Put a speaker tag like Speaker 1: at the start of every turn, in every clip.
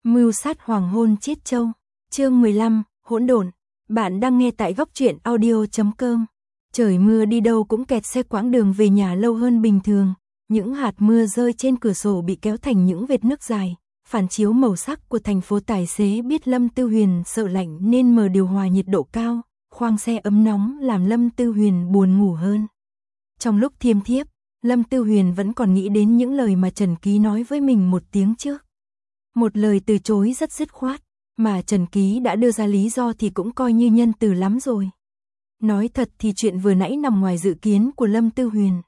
Speaker 1: Mưu sát hoàng hôn Chiết Châu. Chương 15, hỗn độn. Bạn đang nghe tại góc truyện audio.com. Trời mưa đi đâu cũng kẹt xe, quãng đường về nhà lâu hơn bình thường. Những hạt mưa rơi trên cửa sổ bị kéo thành những vệt nước dài, phản chiếu màu sắc của thành phố. Tài xế biết Lâm Tư Huyền sợ lạnh nên mở điều hòa nhiệt độ cao, khoang xe ấm nóng làm Lâm Tư Huyền buồn ngủ hơn. Trong lúc thiêm thiếp, Lâm Tư Huyền vẫn còn nghĩ đến những lời mà Trần Ký nói với mình một tiếng trước. Một lời từ chối rất dứt khoát, mà Trần Ký đã đưa ra lý do thì cũng coi như nhân từ lắm rồi. Nói thật thì chuyện vừa nãy nằm ngoài dự kiến của Lâm Tư Huyền.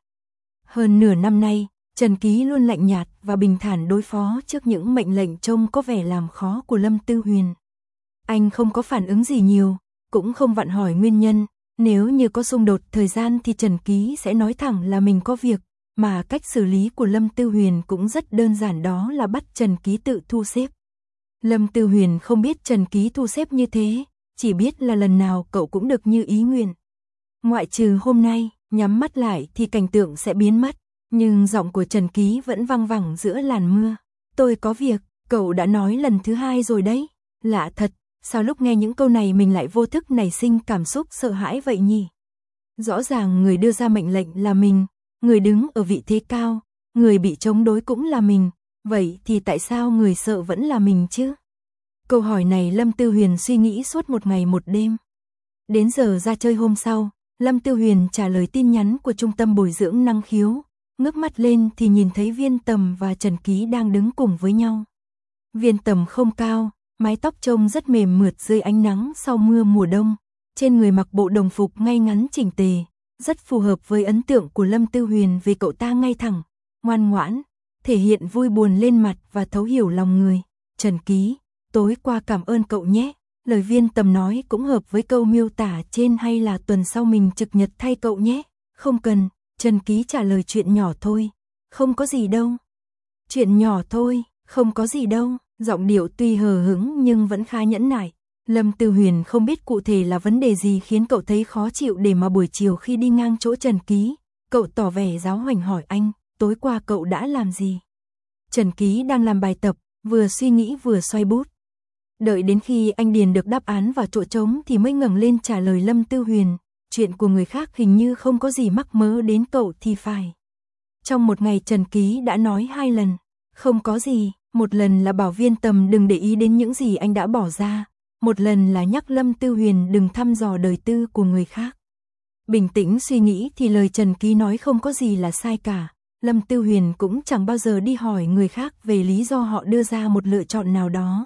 Speaker 1: Hơn nửa năm nay, Trần Ký luôn lạnh nhạt và bình thản đối phó trước những mệnh lệnh trông có vẻ làm khó của Lâm Tư Huyền. Anh không có phản ứng gì nhiều, cũng không vặn hỏi nguyên nhân. Nếu như có xung đột thời gian thì Trần Ký sẽ nói thẳng là mình có việc, mà cách xử lý của Lâm Tư Huyền cũng rất đơn giản, đó là bắt Trần Ký tự thu xếp. Lâm Tư Huyền không biết Trần Ký thu xếp như thế, chỉ biết là lần nào cậu cũng được như ý nguyện. Ngoại trừ hôm nay, nhắm mắt lại thì cảnh tượng sẽ biến mất, nhưng giọng của Trần Ký vẫn văng vẳng giữa làn mưa. Tôi có việc, cậu đã nói lần thứ hai rồi đấy. Lạ thật, sao lúc nghe những câu này mình lại vô thức nảy sinh cảm xúc sợ hãi vậy nhỉ? Rõ ràng người đưa ra mệnh lệnh là mình, người đứng ở vị thế cao, người bị chống đối cũng là mình, vậy thì tại sao người sợ vẫn là mình chứ? Câu hỏi này Lâm Tư Huyền suy nghĩ suốt một ngày một đêm. Đến giờ ra chơi hôm sau, Lâm Tư Huyền trả lời tin nhắn của trung tâm bồi dưỡng năng khiếu, ngước mắt lên thì nhìn thấy Viên Tầm và Trần Ký đang đứng cùng với nhau. Viên Tầm không cao, mái tóc trông rất mềm mượt dưới ánh nắng sau mưa mùa đông, trên người mặc bộ đồng phục ngay ngắn chỉnh tề, rất phù hợp với ấn tượng của Lâm Tư Huyền về cậu ta ngay thẳng, ngoan ngoãn, thể hiện vui buồn lên mặt và thấu hiểu lòng người. Trần Ký, tối qua cảm ơn cậu nhé. Lời Viên Tầm nói cũng hợp với câu miêu tả trên, hay là tuần sau mình trực nhật thay cậu nhé. Không cần, Trần Ký trả lời, chuyện nhỏ thôi. Không có gì đâu. Chuyện nhỏ thôi, không có gì đâu. Giọng điệu tuy hờ hững nhưng vẫn khá nhẫn nại. Lâm Tư Huyền không biết cụ thể là vấn đề gì khiến cậu thấy khó chịu, để mà buổi chiều khi đi ngang chỗ Trần Ký, cậu tỏ vẻ giáo huấn hỏi anh, tối qua cậu đã làm gì? Trần Ký đang làm bài tập, vừa suy nghĩ vừa xoay bút. Đợi đến khi anh điền được đáp án vào chỗ trống thì mới ngẩng lên trả lời Lâm Tư Huyền, chuyện của người khác hình như không có gì mắc mớ đến cậu thì phải. Trong một ngày Trần Ký đã nói 2 lần, không có gì, một lần là bảo Viên Tầm đừng để ý đến những gì anh đã bỏ ra, một lần là nhắc Lâm Tư Huyền đừng thăm dò đời tư của người khác. Bình tĩnh suy nghĩ thì lời Trần Ký nói không có gì là sai cả. Lâm Tư Huyền cũng chẳng bao giờ đi hỏi người khác về lý do họ đưa ra một lựa chọn nào đó.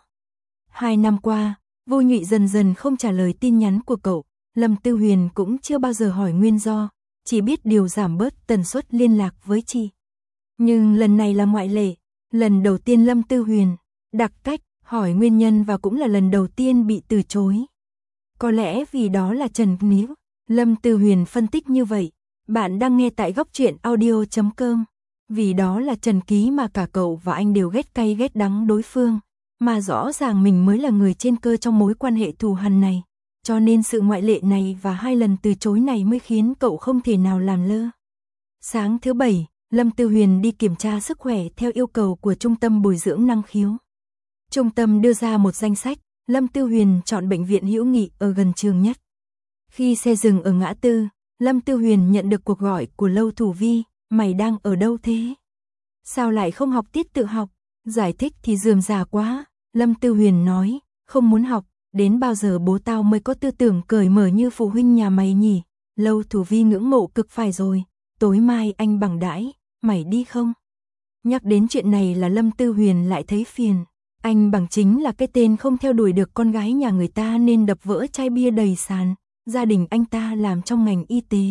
Speaker 1: 2 năm qua, Vô Nhụy dần dần không trả lời tin nhắn của cậu, Lâm Tư Huyền cũng chưa bao giờ hỏi nguyên do, chỉ biết điều giảm bớt tần suất liên lạc với chị. Nhưng lần này là ngoại lệ, lần đầu tiên Lâm Tư Huyền đặc cách hỏi nguyên nhân và cũng là lần đầu tiên bị từ chối. Có lẽ vì đó là Trần Ký. Lâm Tư Huyền phân tích như vậy. Bạn đang nghe tại góc truyện audio.com. Vì đó là Trần Ký mà cả cậu và anh đều ghét cay ghét đắng đối phương, mà rõ ràng mình mới là người trên cơ trong mối quan hệ thù hằn này. Cho nên sự ngoại lệ này và 2 lần từ chối này mới khiến cậu không thể nào làm lơ. Sáng thứ Bảy, Lâm Tư Huyền đi kiểm tra sức khỏe theo yêu cầu của trung tâm bồi dưỡng năng khiếu. Trung tâm đưa ra một danh sách, Lâm Tư Huyền chọn bệnh viện Hữu Nghị ở gần trường nhất. Khi xe dừng ở ngã tư, Lâm Tư Huyền nhận được cuộc gọi của Lâu Thủ Vi, mày đang ở đâu thế? Sao lại không học tiết tự học? Giải thích thì rườm rà quá. Lâm Tư Huyền nói, không muốn học, đến bao giờ bố tao mới có tư tưởng cởi mở như phụ huynh nhà mày nhỉ? Lâu Thủ Vi ngưỡng mộ cực phải rồi, tối mai anh bằng đãi, mày đi không? Nhắc đến chuyện này là Lâm Tư Huyền lại thấy phiền. Anh bằng chính là cái tên không theo đuổi được con gái nhà người ta nên đập vỡ chai bia đầy sàn. Gia đình anh ta làm trong ngành y tế.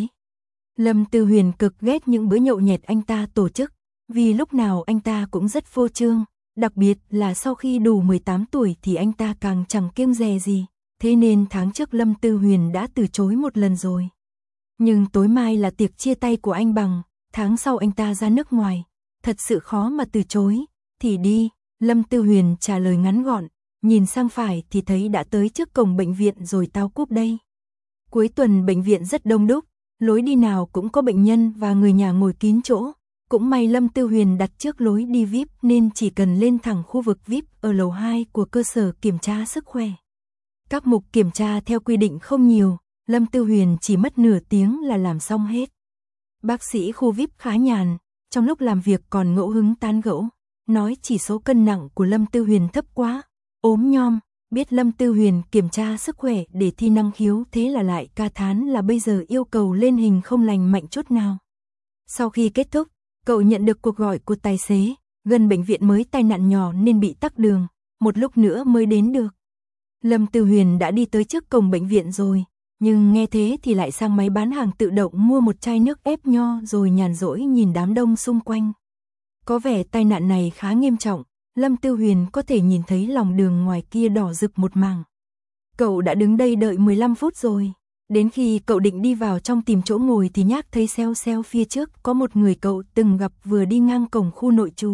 Speaker 1: Lâm Tư Huyền cực ghét những bữa nhậu nhẹt anh ta tổ chức, vì lúc nào anh ta cũng rất phô trương, đặc biệt là sau khi đủ 18 tuổi thì anh ta càng chẳng kiêng dè gì, thế nên tháng trước Lâm Tư Huyền đã từ chối 1 lần rồi. Nhưng tối mai là tiệc chia tay của anh Bằng, tháng sau anh ta ra nước ngoài, thật sự khó mà từ chối, thì đi. Lâm Tư Huyền trả lời ngắn gọn, nhìn sang phải thì thấy đã tới trước cổng bệnh viện rồi, tao cúp đây. Cuối tuần bệnh viện rất đông đúc, lối đi nào cũng có bệnh nhân và người nhà ngồi kín chỗ, Cũng may Lâm Tư Huyền đặt trước lối đi VIP nên chỉ cần lên thẳng khu vực VIP ở lầu 2 của cơ sở kiểm tra sức khỏe. Các mục kiểm tra theo quy định không nhiều, Lâm Tư Huyền chỉ mất nửa tiếng là làm xong hết. Bác sĩ khu VIP khá nhàn, trong lúc làm việc còn ngẫu hứng tán gẫu, nói chỉ số cân nặng của Lâm Tư Huyền thấp quá, ốm nhom, biết Lâm Tư Huyền kiểm tra sức khỏe để thi năng khiếu, thế là lại ca thán là bây giờ yêu cầu lên hình không lành mạnh chút nào. Sau khi kết thúc, cậu nhận được cuộc gọi của tài xế, gần bệnh viện mới tai nạn nhỏ nên bị tắc đường, một lúc nữa mới đến được. Lâm Tư Huyền đã đi tới trước cổng bệnh viện rồi, nhưng nghe thế thì lại sang máy bán hàng tự động mua một chai nước ép nho rồi nhàn rỗi nhìn đám đông xung quanh. Có vẻ tai nạn này khá nghiêm trọng, Lâm Tư Huyền có thể nhìn thấy lòng đường ngoài kia đỏ rực một mảng. Cậu đã đứng đây đợi 15 phút rồi, đến khi cậu định đi vào trong tìm chỗ ngồi thì nhác thấy xeo xeo phía trước có một người cậu từng gặp vừa đi ngang cổng khu nội trú.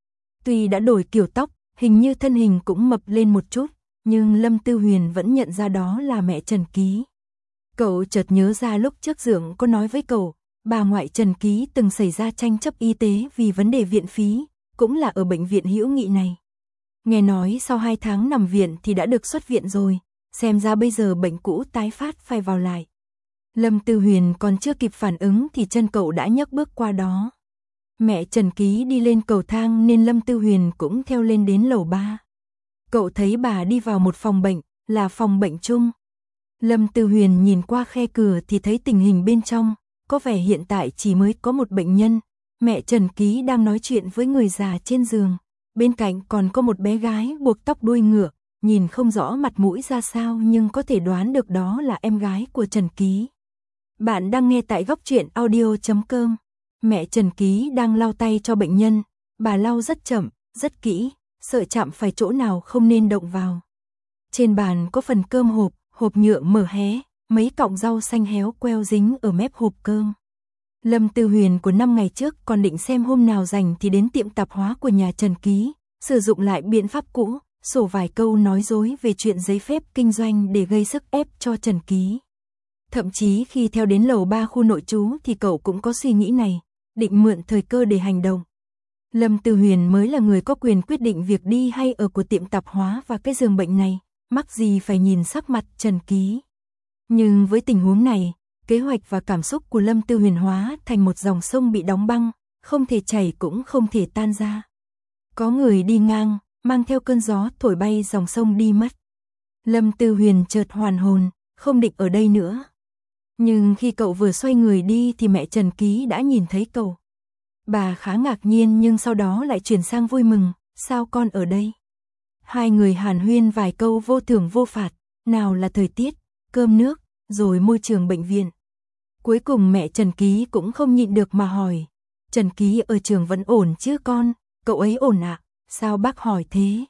Speaker 1: Tuy đã đổi kiểu tóc, hình như thân hình cũng mập lên một chút, nhưng Lâm Tư Huyền vẫn nhận ra đó là mẹ Trần Ký. Cậu chợt nhớ ra lúc trước Dượng có nói với cậu, bà ngoại Trần Ký từng xảy ra tranh chấp y tế vì vấn đề viện phí, cũng là ở bệnh viện Hữu Nghị này. Nghe nói sau 2 tháng nằm viện thì đã được xuất viện rồi, xem ra bây giờ bệnh cũ tái phát phải vào lại. Lâm Tư Huyền còn chưa kịp phản ứng thì chân cậu đã nhấc bước qua đó. Mẹ Trần Ký đi lên cầu thang nên Lâm Tư Huyền cũng theo lên đến lầu 3. Cậu thấy bà đi vào một phòng bệnh, là phòng bệnh chung. Lâm Tư Huyền nhìn qua khe cửa thì thấy tình hình bên trong, có vẻ hiện tại chỉ mới có một bệnh nhân. Mẹ Trần Ký đang nói chuyện với người già trên giường, bên cạnh còn có một bé gái buộc tóc đuôi ngựa, nhìn không rõ mặt mũi ra sao nhưng có thể đoán được đó là em gái của Trần Ký. Bạn đang nghe tại goctruyện.audio.com. Mẹ Trần Ký đang lau tay cho bệnh nhân, bà lau rất chậm, rất kỹ, sợ chạm phải chỗ nào không nên động vào. Trên bàn có phần cơm hộp nhựa mở hé, mấy cọng rau xanh héo queo dính ở mép hộp cơm. Lâm Tư Huyền của 5 ngày trước còn định xem hôm nào rảnh thì đến tiệm tạp hóa của nhà Trần Ký, sử dụng lại biện pháp cũ, sổ vài câu nói dối về chuyện giấy phép kinh doanh để gây sức ép cho Trần Ký. Thậm chí khi theo đến lầu 3 khu nội trú thì cậu cũng có suy nghĩ này, định mượn thời cơ để hành động. Lâm Tư Huyền mới là người có quyền quyết định việc đi hay ở của tiệm tạp hóa và cái giường bệnh này, mắc gì phải nhìn sắc mặt Trần Ký. Nhưng với tình huống này, kế hoạch và cảm xúc của Lâm Tư Huyền hóa thành một dòng sông bị đóng băng, không thể chảy cũng không thể tan ra. Có người đi ngang, mang theo cơn gió thổi bay dòng sông đi mất. Lâm Tư Huyền chợt hoàn hồn, không định ở đây nữa. Nhưng khi cậu vừa xoay người đi thì mẹ Trần Ký đã nhìn thấy cậu. Bà khá ngạc nhiên nhưng sau đó lại chuyển sang vui mừng, sao con ở đây? Hai người hàn huyên vài câu vô thưởng vô phạt, nào là thời tiết, cơm nước, rồi môi trường bệnh viện. Cuối cùng mẹ Trần Ký cũng không nhịn được mà hỏi, Trần Ký ở trường vẫn ổn chứ con? Cậu ấy ổn ạ, sao bác hỏi thế?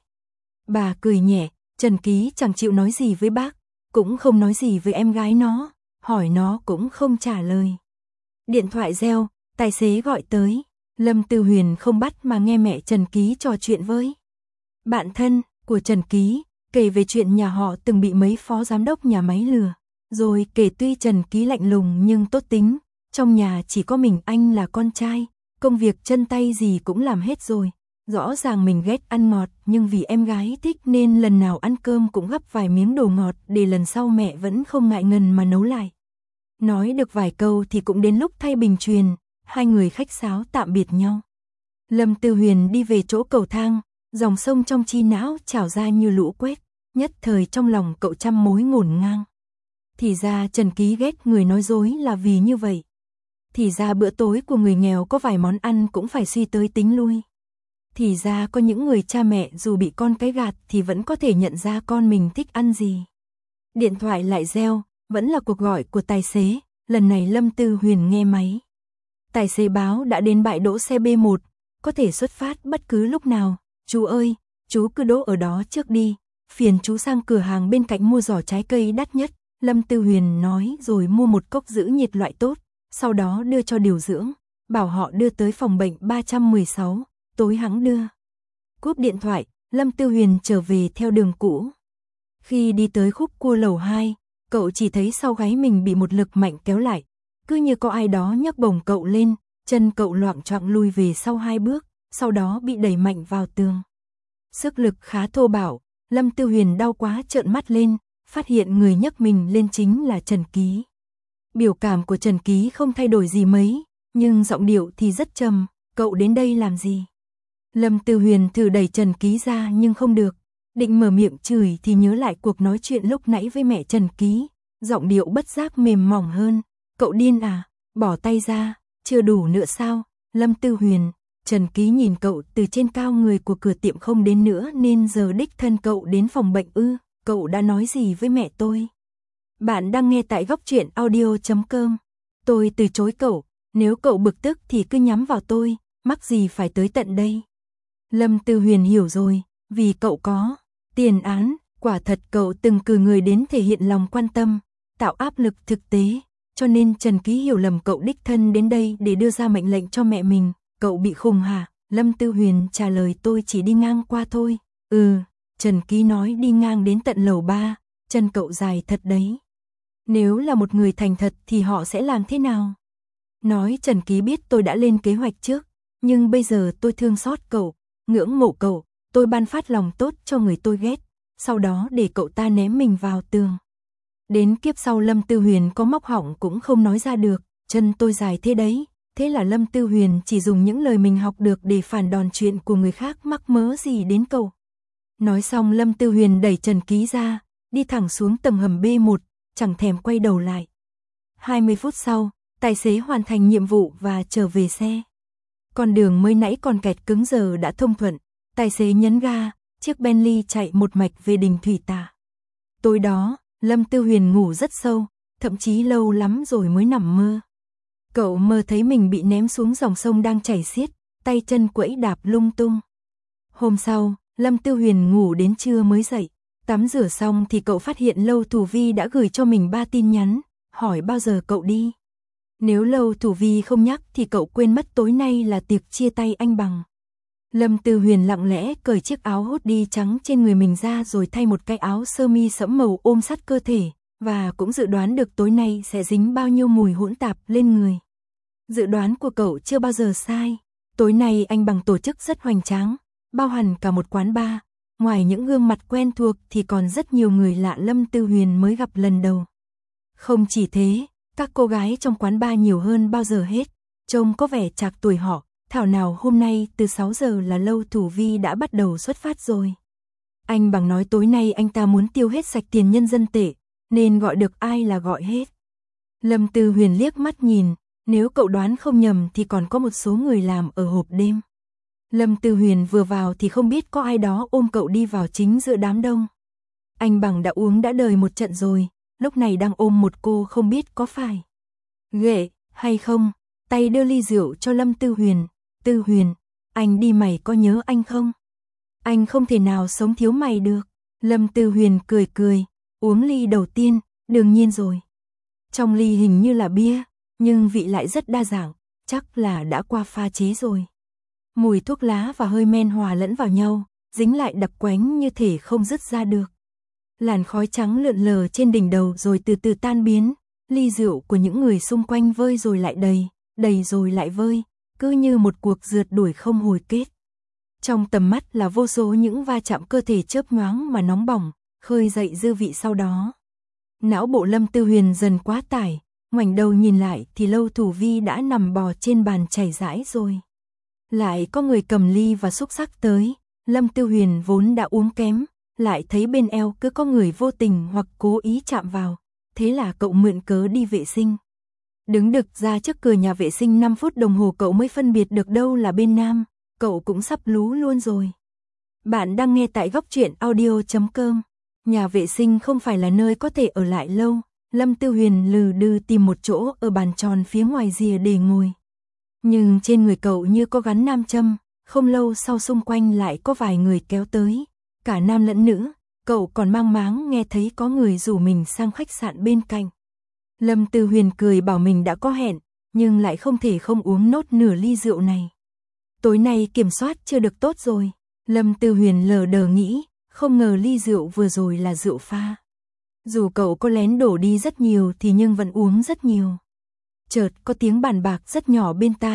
Speaker 1: Bà cười nhẹ, Trần Ký chẳng chịu nói gì với bác, cũng không nói gì với em gái nó, hỏi nó cũng không trả lời. Điện thoại reo, tài xế gọi tới, Lâm Tư Huyền không bắt mà nghe mẹ Trần Ký trò chuyện với bạn thân của Trần Ký, kể về chuyện nhà họ từng bị mấy phó giám đốc nhà máy lừa. Rồi kể tuy Trần Ký lạnh lùng nhưng tốt tính, trong nhà chỉ có mình anh là con trai, công việc chân tay gì cũng làm hết rồi. Rõ ràng mình ghét ăn ngọt nhưng vì em gái thích nên lần nào ăn cơm cũng gắp vài miếng đồ ngọt để lần sau mẹ vẫn không ngại ngần mà nấu lại. Nói được vài câu thì cũng đến lúc thay bình truyền, hai người khách sáo tạm biệt nhau. Lâm Tư Huyền đi về chỗ cầu thang, dòng sông trong chi não trào ra như lũ quét, nhất thời trong lòng cậu trăm mối ngổn ngang. Thì ra Trần Ký ghét người nói dối là vì như vậy. Thì ra bữa tối của người nghèo có vài món ăn cũng phải suy tới tính lui. Thì ra có những người cha mẹ dù bị con cái gạt thì vẫn có thể nhận ra con mình thích ăn gì. Điện thoại lại reo, vẫn là cuộc gọi của tài xế, lần này Lâm Tư Huyền nghe máy. Tài xế báo đã đến bãi đỗ xe B1, có thể xuất phát bất cứ lúc nào. Chú ơi, chú cứ đỗ ở đó trước đi, phiền chú sang cửa hàng bên cạnh mua giỏ trái cây đắt nhất. Lâm Tư Huyền nói rồi mua một cốc giữ nhiệt loại tốt, sau đó đưa cho điều dưỡng, bảo họ đưa tới phòng bệnh 316, tối hắn đưa. Cúp điện thoại, Lâm Tư Huyền trở về theo đường cũ. Khi đi tới khúc cua lầu 2, cậu chỉ thấy sau gáy mình bị một lực mạnh kéo lại, cứ như có ai đó nhấc bổng cậu lên, chân cậu loạng choạng lùi về sau 2 bước, sau đó bị đẩy mạnh vào tường. Sức lực khá thô bạo, Lâm Tư Huyền đau quá trợn mắt lên, phát hiện người nhấc mình lên chính là Trần Ký. Biểu cảm của Trần Ký không thay đổi gì mấy, nhưng giọng điệu thì rất trầm, cậu đến đây làm gì? Lâm Tư Huyền thử đẩy Trần Ký ra nhưng không được, định mở miệng chửi thì nhớ lại cuộc nói chuyện lúc nãy với mẹ Trần Ký, giọng điệu bất giác mềm mỏng hơn, cậu điên à, bỏ tay ra, chưa đủ nữa sao? Lâm Tư Huyền, Trần Ký nhìn cậu từ trên cao, người của cửa tiệm không đến nữa nên giờ đích thân cậu đến phòng bệnh ư, cậu đã nói gì với mẹ tôi? Bạn đang nghe tại Góc Truyện Audio.com. Tôi từ chối cậu, nếu cậu bực tức thì cứ nhắm vào tôi, mắc gì phải tới tận đây. Lâm Tư Huyền hiểu rồi, vì cậu có tiền án, quả thật cậu từng cử người đến thể hiện lòng quan tâm, tạo áp lực thực tế, cho nên Trần Ký hiểu lầm cậu đích thân đến đây để đưa ra mệnh lệnh cho mẹ mình. Cậu bị khùng hả? Lâm Tư Huyền trả lời, tôi chỉ đi ngang qua thôi. Trần Ký nói đi ngang đến tận lầu 3, chân cậu dài thật đấy. Nếu là một người thành thật thì họ sẽ làm thế nào? Nói Trần Ký biết tôi đã lên kế hoạch trước, nhưng bây giờ tôi thương xót cậu, ngưỡng mộ cậu, tôi ban phát lòng tốt cho người tôi ghét, sau đó để cậu ta ném mình vào tường. Đến kiếp sau Lâm Tư Huyền có móc họng cũng không nói ra được, chân tôi dài thế đấy. Thế là Lâm Tư Huyền chỉ dùng những lời mình học được để phản đòn chuyện của người khác, mắc mớ gì đến cậu. Nói xong Lâm Tư Huyền đẩy Trần Ký ra, đi thẳng xuống tầng hầm B1, chẳng thèm quay đầu lại. 20 phút sau, tài xế hoàn thành nhiệm vụ và trở về xe. Con đường mới nãy còn kẹt cứng giờ đã thông thuận, tài xế nhấn ga, chiếc Bentley chạy một mạch về Đình Thủy Tả. Tối đó, Lâm Tư Huyền ngủ rất sâu, thậm chí lâu lắm rồi mới nằm mơ. Cậu mơ thấy mình bị ném xuống dòng sông đang chảy xiết, tay chân quẫy đạp lung tung. Hôm sau, Lâm Tư Huyền ngủ đến trưa mới dậy, tắm rửa xong thì cậu phát hiện Lâu Thủ Vi đã gửi cho mình 3 tin nhắn, hỏi bao giờ cậu đi. Nếu Lâu Thủ Vi không nhắc thì cậu quên mất tối nay là tiệc chia tay anh Bằng. Lâm Tư Huyền lặng lẽ cởi chiếc áo hoodie trắng trên người mình ra rồi thay một cái áo sơ mi sẫm màu ôm sát cơ thể, và cũng dự đoán được tối nay sẽ dính bao nhiêu mùi hỗn tạp lên người. Dự đoán của cậu chưa bao giờ sai, tối nay anh Bằng tổ chức rất hoành tráng, bao hẳn cả một quán bar, ngoài những gương mặt quen thuộc thì còn rất nhiều người lạ Lâm Tư Huyền mới gặp lần đầu. Không chỉ thế, các cô gái trong quán bar nhiều hơn bao giờ hết, trông có vẻ trạc tuổi họ, thảo nào hôm nay từ 6 giờ là Lâu Thủ Vi đã bắt đầu xuất phát rồi. Anh Bằng nói tối nay anh ta muốn tiêu hết sạch tiền nhân dân tệ, nên gọi được ai là gọi hết. Lâm Tư Huyền liếc mắt nhìn, nếu cậu đoán không nhầm thì còn có một số người làm ở hộp đêm. Lâm Tư Huyền vừa vào thì không biết có ai đó ôm cậu đi vào chính giữa đám đông. Anh Bằng đã uống đã đời một trận rồi, lúc này đang ôm một cô không biết có phải ghệ hay không, tay đưa ly rượu cho Lâm Tư Huyền. Tư Huyền, anh đi mày có nhớ anh không? Anh không thể nào sống thiếu mày được. Lâm Tư Huyền cười cười, uống ly đầu tiên, đương nhiên rồi. Trong ly hình như là bia, nhưng vị lại rất đa dạng, chắc là đã qua pha chế rồi. Mùi thuốc lá và hơi men hòa lẫn vào nhau, dính lại đặc quánh như thể không dứt ra được. Làn khói trắng lượn lờ trên đỉnh đầu rồi từ từ tan biến, ly rượu của những người xung quanh vơi rồi lại đầy, đầy rồi lại vơi, cứ như một cuộc rượt đuổi không hồi kết. Trong tầm mắt là vô số những va chạm cơ thể chớp nhoáng mà nóng bỏng, khơi dậy dư vị sau đó. Não bộ Lâm Tư Huyền dần quá tải, ngoảnh đầu nhìn lại thì Lâu Thủ Vi đã nằm bò trên bàn chảy rãi rồi. Lại có người cầm ly và xúc xắc tới, Lâm Tư Huyền vốn đã uống kém, lại thấy bên eo cứ có người vô tình hoặc cố ý chạm vào, thế là cậu mượn cớ đi vệ sinh. Đứng đực ra trước cửa nhà vệ sinh 5 phút đồng hồ cậu mới phân biệt được đâu là bên nam, cậu cũng sắp lú luôn rồi. Bạn đang nghe tại Góc Truyện Audio.com. Nhà vệ sinh không phải là nơi có thể ở lại lâu, Lâm Tư Huyền lừ đừ tìm một chỗ ở bàn tròn phía ngoài rìa để ngồi. Nhưng trên người cậu như có gắn nam châm, không lâu sau xung quanh lại có vài người kéo tới, cả nam lẫn nữ, cậu còn mang máng nghe thấy có người rủ mình sang khách sạn bên cạnh. Lâm Tư Huyền cười bảo mình đã có hẹn, nhưng lại không thể không uống nốt nửa ly rượu này. Tối nay kiểm soát chưa được tốt rồi, Lâm Tư Huyền lờ đờ nghĩ, không ngờ ly rượu vừa rồi là rượu pha. Dù cậu có lén đổ đi rất nhiều thì nhưng vẫn uống rất nhiều. Chợt có tiếng bàn bạc rất nhỏ bên tai,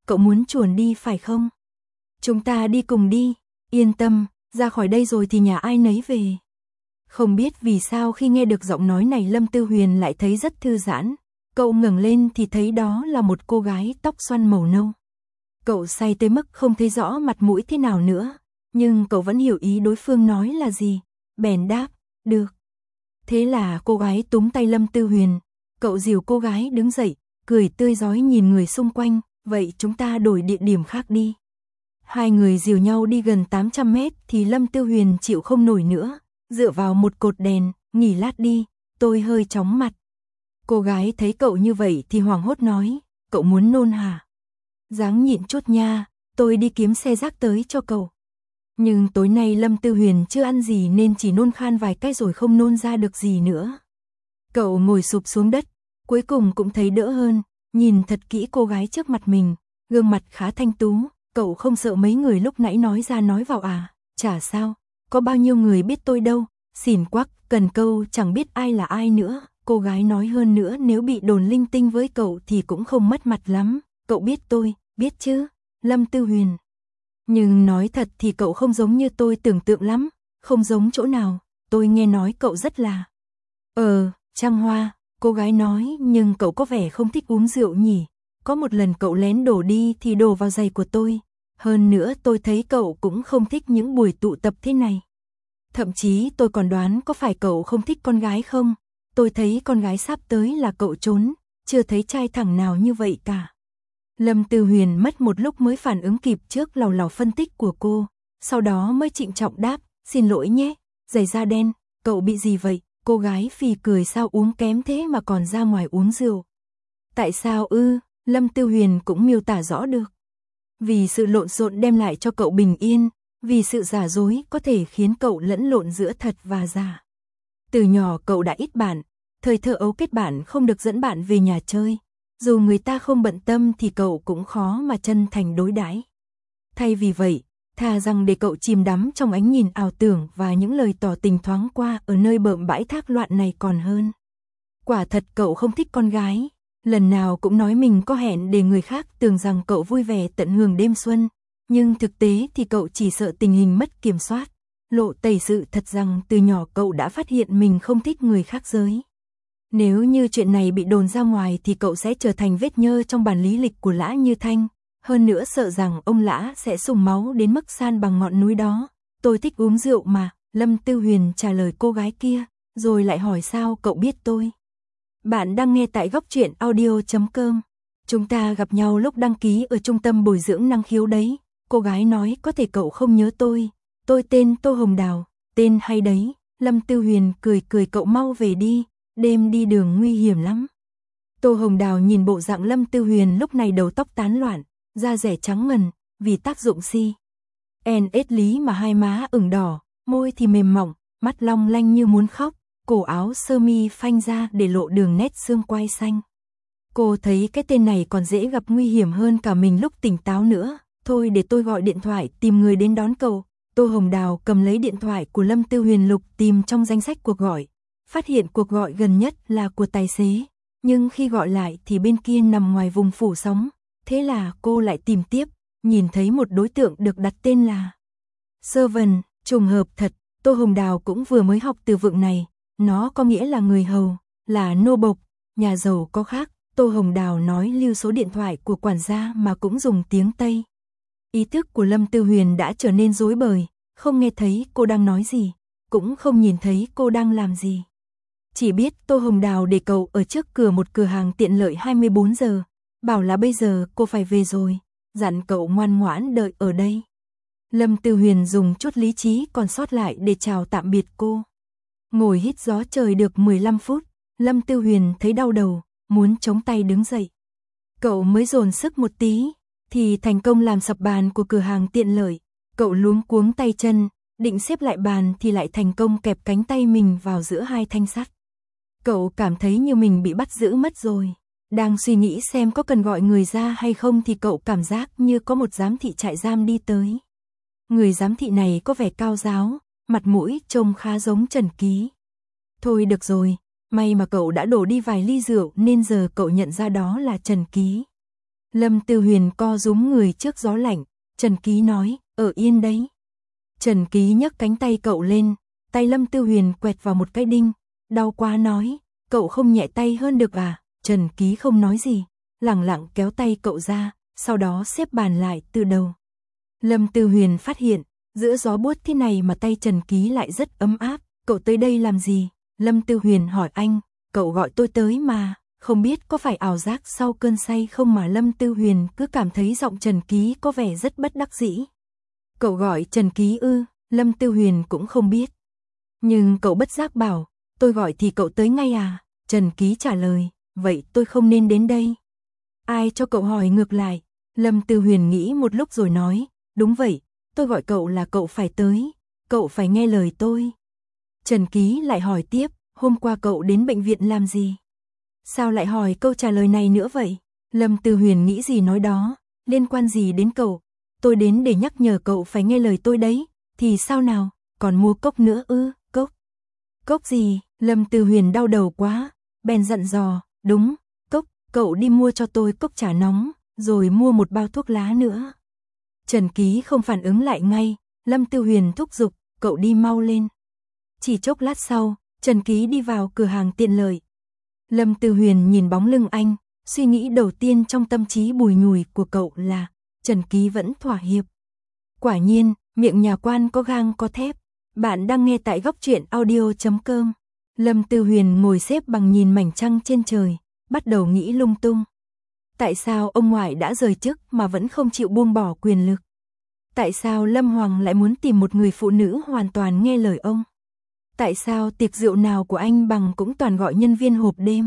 Speaker 1: cậu muốn chuồn đi phải không? Chúng ta đi cùng đi, yên tâm, ra khỏi đây rồi thì nhà ai nấy về. Không biết vì sao khi nghe được giọng nói này Lâm Tư Huyền lại thấy rất thư giãn. Cậu ngẩng lên thì thấy đó là một cô gái tóc xoăn màu nâu. Cậu say tới mức không thấy rõ mặt mũi thế nào nữa, nhưng cậu vẫn hiểu ý đối phương nói là gì, bèn đáp, được. Thế là cô gái túm tay Lâm Tư Huyền, cậu dìu cô gái đứng dậy, cười tươi rói nhìn người xung quanh, vậy chúng ta đổi địa điểm khác đi. Hai người dìu nhau đi gần 800 mét thì Lâm Tư Huyền chịu không nổi nữa, dựa vào một cột đèn, nghỉ lát đi, tôi hơi chóng mặt. Cô gái thấy cậu như vậy thì hoảng hốt nói, cậu muốn nôn hả? Ráng nhịn chút nha, tôi đi kiếm xe rác tới cho cậu. Nhưng tối nay Lâm Tư Huyền chưa ăn gì nên chỉ nôn khan vài cái rồi không nôn ra được gì nữa. Cậu ngồi sụp xuống đất, cuối cùng cũng thấy đỡ hơn, nhìn thật kỹ cô gái trước mặt mình, gương mặt khá thanh tú, cậu không sợ mấy người lúc nãy nói ra nói vào à, chả sao, có bao nhiêu người biết tôi đâu, xỉn quắc, cần câu chẳng biết ai là ai nữa. Cô gái nói hơn nữa nếu bị đồn linh tinh với cậu thì cũng không mất mặt lắm, cậu biết tôi, biết chứ, Lâm Tư Huyền. Nhưng nói thật thì cậu không giống như tôi tưởng tượng lắm, không giống chỗ nào, tôi nghe nói cậu rất là... Trăng Hoa, cô gái nói, nhưng cậu có vẻ không thích uống rượu nhỉ, có một lần cậu lén đổ đi thì đổ vào giày của tôi, hơn nữa tôi thấy cậu cũng không thích những buổi tụ tập thế này. Thậm chí tôi còn đoán có phải cậu không thích con gái không? Tôi thấy con gái sắp tới là cậu trốn, chưa thấy trai thẳng nào như vậy cả. Lâm Tư Huyền mất một lúc mới phản ứng kịp trước làu làu phân tích của cô, sau đó mới trịnh trọng đáp, xin lỗi nhé, giày da đen, cậu bị gì vậy? Cô gái phì cười, sao uống kém thế mà còn ra ngoài uống rượu. Tại sao ư? Lâm Tư Huyền cũng miêu tả rõ được. Vì sự lộn xộn đem lại cho cậu bình yên, vì sự giả dối có thể khiến cậu lẫn lộn giữa thật và giả. Từ nhỏ cậu đã ít bạn, thời thơ ấu kết bạn không được dẫn bạn về nhà chơi, dù người ta không bận tâm thì cậu cũng khó mà chân thành đối đãi. Thay vì vậy, thà rằng để cậu chìm đắm trong ánh nhìn ảo tưởng và những lời tỏ tình thoáng qua ở nơi bợm bãi thác loạn này còn hơn. Quả thật cậu không thích con gái, lần nào cũng nói mình có hẹn để người khác tưởng rằng cậu vui vẻ tận hưởng đêm xuân, nhưng thực tế thì cậu chỉ sợ tình hình mất kiểm soát, lộ tẩy sự thật rằng từ nhỏ cậu đã phát hiện mình không thích người khác giới. Nếu như chuyện này bị đồn ra ngoài thì cậu sẽ trở thành vết nhơ trong bản lý lịch của Lã Như Thanh, hơn nữa sợ rằng ông Lã sẽ sùng máu đến mức san bằng ngọn núi đó. Tôi thích uống rượu mà, Lâm Tư Huyền trả lời cô gái kia, rồi lại hỏi sao cậu biết tôi. Bạn đang nghe tại Góc Truyện Audio.com. Chúng ta gặp nhau lúc đăng ký ở trung tâm bồi dưỡng năng khiếu đấy. Cô gái nói có thể cậu không nhớ tôi tên Tô Hồng Đào, tên hay đấy. Lâm Tư Huyền cười cười, cậu mau về đi, đêm đi đường nguy hiểm lắm. Tô Hồng Đào nhìn bộ dạng Lâm Tư Huyền lúc này đầu tóc tán loạn, da rẻ trắng ngần, vì tác dụng ết lý mà hai má ửng đỏ, môi thì mềm mỏng, mắt long lanh như muốn khóc, cổ áo sơ mi phanh ra để lộ đường nét xương quai xanh. Cô thấy cái tên này còn dễ gặp nguy hiểm hơn cả mình lúc tỉnh táo nữa, thôi để tôi gọi điện thoại tìm người đến đón cậu. Tô Hồng Đào cầm lấy điện thoại của Lâm Tư Huyền lục tìm trong danh sách cuộc gọi, phát hiện cuộc gọi gần nhất là của tài xế, nhưng khi gọi lại thì bên kia nằm ngoài vùng phủ sóng, thế là cô lại tìm tiếp, nhìn thấy một đối tượng được đặt tên là Servant, trùng hợp thật, Tô Hồng Đào cũng vừa mới học từ vựng này, nó có nghĩa là người hầu, là nô bộc, nhà giàu có khác. Tô Hồng Đào nói lưu số điện thoại của quản gia mà cũng dùng tiếng Tây. Ý thức của Lâm Tư Huyền đã trở nên rối bời, không nghe thấy cô đang nói gì, cũng không nhìn thấy cô đang làm gì. Chỉ biết Tô Hồng Đào để cậu ở trước cửa một cửa hàng tiện lợi 24 giờ, bảo là bây giờ cô phải về rồi, dặn cậu ngoan ngoãn đợi ở đây. Lâm Tư Huyền dùng chút lý trí còn sót lại để chào tạm biệt cô. Ngồi hít gió trời được 15 phút, Lâm Tư Huyền thấy đau đầu, muốn chống tay đứng dậy. Cậu mới dồn sức một tí, thì thành công làm sập bàn của cửa hàng tiện lợi. Cậu luống cuống tay chân, định xếp lại bàn thì lại thành công kẹp cánh tay mình vào giữa hai thanh sắt. Cậu cảm thấy như mình bị bắt giữ mất rồi. Đang suy nghĩ xem có cần gọi người ra hay không thì cậu cảm giác như có một giám thị trại giam đi tới. Người giám thị này có vẻ cao ráo, mặt mũi trông khá giống Trần Ký. Thôi được rồi, may mà cậu đã đổ đi vài ly rượu nên giờ cậu nhận ra đó là Trần Ký. Lâm Tư Huyền co rúm người trước gió lạnh, Trần Ký nói, ở yên đấy. Trần Ký nhấc cánh tay cậu lên, tay Lâm Tư Huyền quẹt vào một cái đinh, đau quá nói, cậu không nhẹ tay hơn được à? Trần Ký không nói gì, lẳng lặng kéo tay cậu ra, sau đó xếp bàn lại từ đầu. Lâm Tư Huyền phát hiện, giữa gió buốt thế này mà tay Trần Ký lại rất ấm áp, cậu tới đây làm gì? Lâm Tư Huyền hỏi anh, cậu gọi tôi tới mà, không biết có phải ảo giác sau cơn say không mà Lâm Tư Huyền cứ cảm thấy giọng Trần Ký có vẻ rất bất đắc dĩ. Cậu gọi Trần Ký ư? Lâm Tư Huyền cũng không biết. Nhưng cậu bất giác bảo, tôi gọi thì cậu tới ngay à? Trần Ký trả lời, vậy tôi không nên đến đây. Ai cho cậu hỏi ngược lại? Lâm Tư Huyền nghĩ một lúc rồi nói, đúng vậy, tôi gọi cậu là cậu phải tới, cậu phải nghe lời tôi. Trần Ký lại hỏi tiếp, hôm qua cậu đến bệnh viện làm gì? Sao lại hỏi câu trả lời này nữa vậy? Lâm Tư Huyền nghĩ gì nói đó, liên quan gì đến cậu? Tôi đến để nhắc nhở cậu phải nghe lời tôi đấy, thì sao nào, còn mua cốc nữa ư? Cốc? Cốc gì? Lâm Tư Huyền đau đầu quá, bèn dặn dò, đúng, cốc, cậu đi mua cho tôi cốc trà nóng, rồi mua một bao thuốc lá nữa. Trần Ký không phản ứng lại ngay, Lâm Tư Huyền thúc giục, cậu đi mau lên. Chỉ chốc lát sau, Trần Ký đi vào cửa hàng tiện lợi. Lâm Tư Huyền nhìn bóng lưng anh, suy nghĩ đầu tiên trong tâm trí bùi nhùi của cậu là, Trần Ký vẫn thỏa hiệp. Quả nhiên, miệng nhà quan có gang có thép. Bạn đang nghe tại góc truyện audio.com. Lâm Tư Huyền ngồi xếp bằng nhìn mảnh trăng trên trời, bắt đầu nghĩ lung tung. Tại sao ông ngoại đã rời chức mà vẫn không chịu buông bỏ quyền lực? Tại sao Lâm Hoàng lại muốn tìm một người phụ nữ hoàn toàn nghe lời ông? Tại sao tiệc rượu nào của anh bằng cũng toàn gọi nhân viên hộp đêm?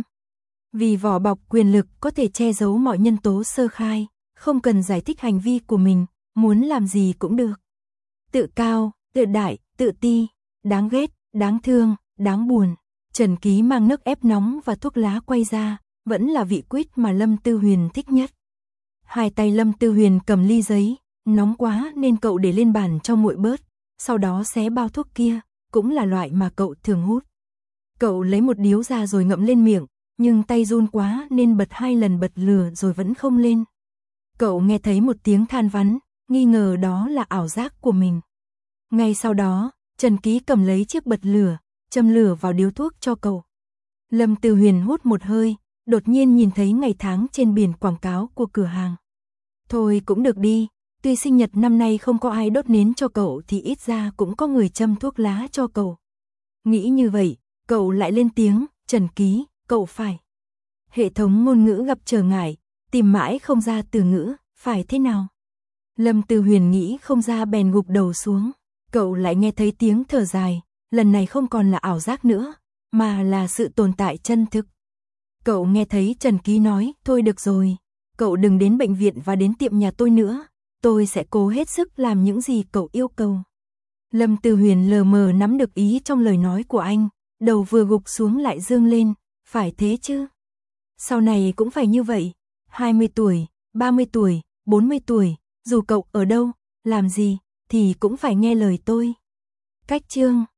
Speaker 1: Vì vỏ bọc quyền lực có thể che giấu mọi nhân tố sơ khai, không cần giải thích hành vi của mình, muốn làm gì cũng được. Tự cao, tự đại, tự ti, đáng ghét, đáng thương, đáng buồn. Trần Ký mang nước ép nóng và thuốc lá quay ra, vẫn là vị quýt mà Lâm Tư Huyền thích nhất. Hai tay Lâm Tư Huyền cầm ly giấy, nóng quá nên cậu để lên bàn cho nguội bớt, sau đó xé bao thuốc kia, cũng là loại mà cậu thường hút. Cậu lấy một điếu ra rồi ngậm lên miệng, nhưng tay run quá nên bật 2 lần bật lửa rồi vẫn không lên. Cậu nghe thấy một tiếng than vãn, nghi ngờ đó là ảo giác của mình. Ngay sau đó, Trần Ký cầm lấy chiếc bật lửa, châm lửa vào điếu thuốc cho cậu. Lâm Tư Huyền hút một hơi, đột nhiên nhìn thấy ngày tháng trên biển quảng cáo của cửa hàng. Thôi cũng được đi, tuy sinh nhật năm nay không có ai đốt nến cho cậu thì ít ra cũng có người châm thuốc lá cho cậu. Nghĩ như vậy, cậu lại lên tiếng, Trần Ký, cậu phải. Hệ thống ngôn ngữ gặp trở ngại, tìm mãi không ra từ ngữ, phải thế nào? Lâm Tư Huyền nghĩ không ra bèn gục đầu xuống, cậu lại nghe thấy tiếng thở dài, lần này không còn là ảo giác nữa, mà là sự tồn tại chân thực. Cậu nghe thấy Trần Ký nói, thôi được rồi, cậu đừng đến bệnh viện và đến tiệm nhà tôi nữa, tôi sẽ cố hết sức làm những gì cậu yêu cầu. Lâm Tư Huyền lờ mờ nắm được ý trong lời nói của anh, đầu vừa gục xuống lại dương lên, phải thế chứ? Sau này cũng phải như vậy, 20 tuổi, 30 tuổi, 40 tuổi, dù cậu ở đâu, làm gì, thì cũng phải nghe lời tôi. Cách chương